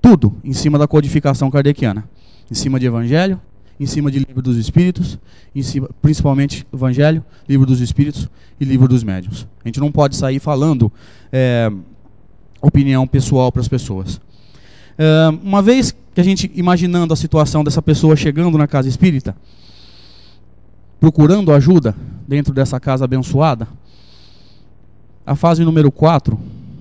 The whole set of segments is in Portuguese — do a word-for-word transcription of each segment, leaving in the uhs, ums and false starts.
Tudo em cima da codificação kardeciana. Em cima de Evangelho, em cima de Livro dos Espíritos, em cima, principalmente Evangelho, Livro dos Espíritos e Livro dos Médiuns. A gente não pode sair falando é, opinião pessoal para as pessoas. É, uma vez que a gente, imaginando a situação dessa pessoa chegando na casa espírita, procurando ajuda dentro dessa casa abençoada, a fase número quatro,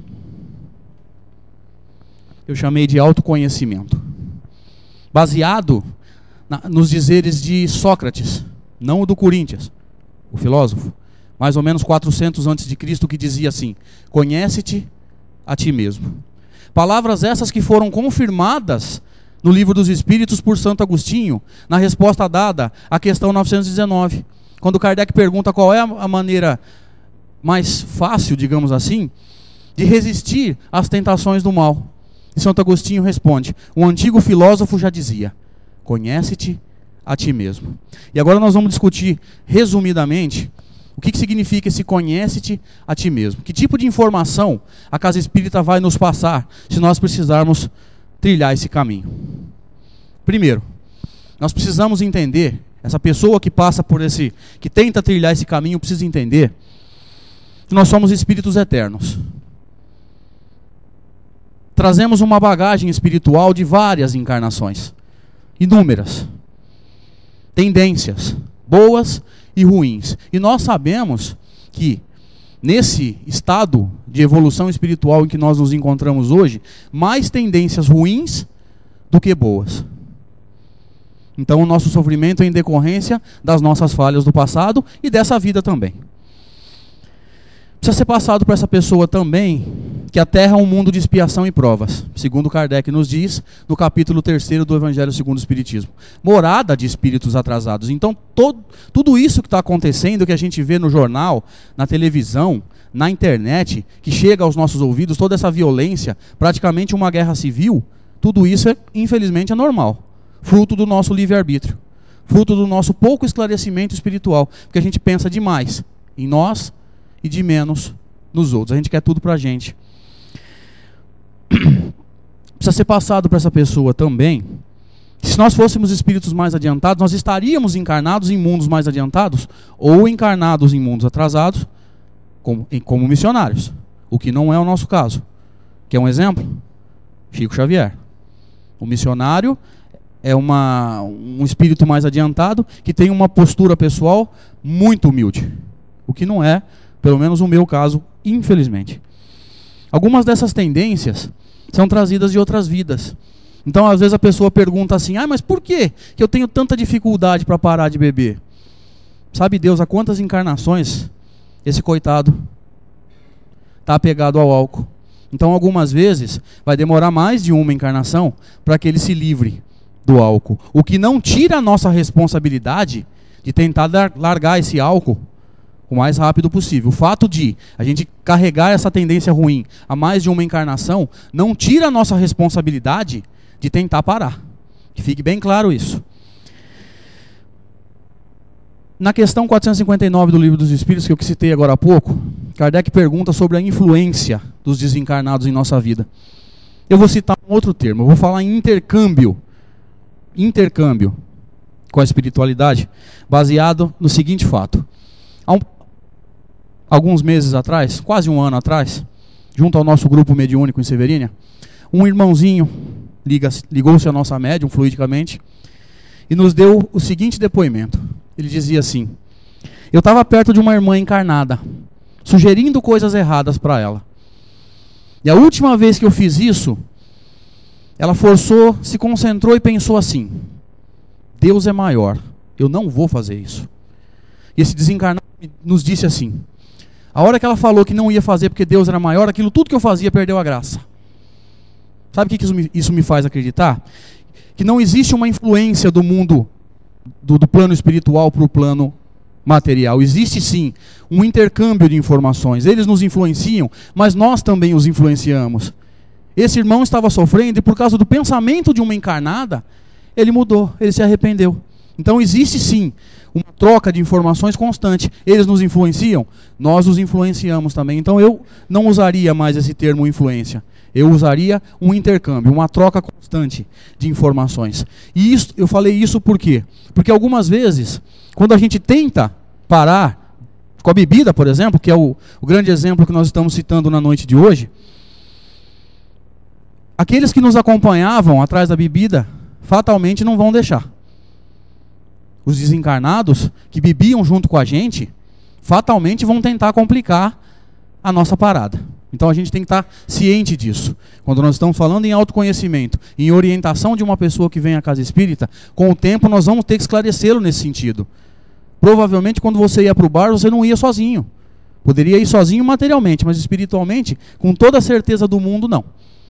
eu chamei de autoconhecimento. Baseado na, nos dizeres de Sócrates, não o do Coríntios, o filósofo, mais ou menos quatrocentos antes de Cristo, que dizia assim: conhece-te a ti mesmo. Palavras essas que foram confirmadas no Livro dos Espíritos por Santo Agostinho, na resposta dada à questão novecentos e dezenove, quando Kardec pergunta qual é a maneira mais fácil, digamos assim, de resistir às tentações do mal. E Santo Agostinho responde: um antigo filósofo já dizia, conhece-te a ti mesmo. E agora nós vamos discutir, resumidamente, o que, que significa esse conhece-te a ti mesmo. Que tipo de informação a casa espírita vai nos passar, se nós precisarmos trilhar esse caminho. Primeiro, nós precisamos entender, essa pessoa que passa por esse, que tenta trilhar esse caminho, precisa entender que nós somos espíritos eternos. Trazemos uma bagagem espiritual de várias encarnações, inúmeras, tendências, boas e ruins. E nós sabemos que, nesse estado de evolução espiritual em que nós nos encontramos hoje, mais tendências ruins do que boas. Então o nosso sofrimento é em decorrência das nossas falhas do passado e dessa vida também. Precisa ser passado para essa pessoa também que a Terra é um mundo de expiação e provas, segundo Kardec nos diz no capítulo terceiro do Evangelho segundo o Espiritismo. Morada de espíritos atrasados. Então todo, tudo isso que está acontecendo, que a gente vê no jornal, na televisão, na internet, que chega aos nossos ouvidos, toda essa violência, praticamente uma guerra civil, tudo isso, é, infelizmente, é normal. Fruto do nosso livre-arbítrio. Fruto do nosso pouco esclarecimento espiritual. Porque a gente pensa demais em nós e de menos nos outros. A gente quer tudo para a gente. Precisa ser passado para essa pessoa também. Se nós fôssemos espíritos mais adiantados, nós estaríamos encarnados em mundos mais adiantados ou encarnados em mundos atrasados como, como missionários. O que não é o nosso caso. Quer um exemplo? Chico Xavier. O missionário é uma, um espírito mais adiantado que tem uma postura pessoal muito humilde. O que não é, pelo menos no meu caso, infelizmente. Algumas dessas tendências são trazidas de outras vidas. Então, às vezes a pessoa pergunta assim: ah, mas por que que eu tenho tanta dificuldade para parar de beber? Sabe Deus a quantas encarnações esse coitado está apegado ao álcool? Então, algumas vezes, vai demorar mais de uma encarnação para que ele se livre do álcool. O que não tira a nossa responsabilidade de tentar largar esse álcool o mais rápido possível. O fato de a gente carregar essa tendência ruim a mais de uma encarnação não tira a nossa responsabilidade de tentar parar. Que fique bem claro isso. Na questão quatrocentos e cinquenta e nove do Livro dos Espíritos, que eu citei agora há pouco, Kardec pergunta sobre a influência dos desencarnados em nossa vida. Eu vou citar um outro termo, eu vou falar em intercâmbio. Intercâmbio com a espiritualidade, baseado no seguinte fato. Há um, alguns meses atrás, quase um ano atrás, junto ao nosso grupo mediúnico em Severínia, um irmãozinho liga, ligou-se à nossa médium fluidicamente e nos deu o seguinte depoimento. Ele dizia assim: eu estava perto de uma irmã encarnada, sugerindo coisas erradas para ela. E a última vez que eu fiz isso, ela forçou, se concentrou e pensou assim: Deus é maior, eu não vou fazer isso. E esse desencarnado nos disse assim: a hora que ela falou que não ia fazer porque Deus era maior, aquilo tudo que eu fazia perdeu a graça. Sabe o que isso me, isso me faz acreditar? Que não existe uma influência do mundo, do, do plano espiritual para o plano material. Existe sim um intercâmbio de informações. Eles nos influenciam, mas nós também os influenciamos. Esse irmão estava sofrendo e por causa do pensamento de uma encarnada, ele mudou, ele se arrependeu. Então existe sim uma troca de informações constante. Eles nos influenciam, nós os influenciamos também. Então eu não usaria mais esse termo influência. Eu usaria um intercâmbio, uma troca constante de informações. E isso, eu falei isso por quê? Porque algumas vezes, quando a gente tenta parar, com a bebida, por exemplo, que é o, o grande exemplo que nós estamos citando na noite de hoje, aqueles que nos acompanhavam atrás da bebida, fatalmente não vão deixar. Os desencarnados, que bebiam junto com a gente, fatalmente vão tentar complicar a nossa parada. Então a gente tem que estar ciente disso. Quando nós estamos falando em autoconhecimento, em orientação de uma pessoa que vem à casa espírita, com o tempo nós vamos ter que esclarecê-lo nesse sentido. Provavelmente quando você ia para o bar, você não ia sozinho. Poderia ir sozinho materialmente, mas espiritualmente, com toda a certeza do mundo, não.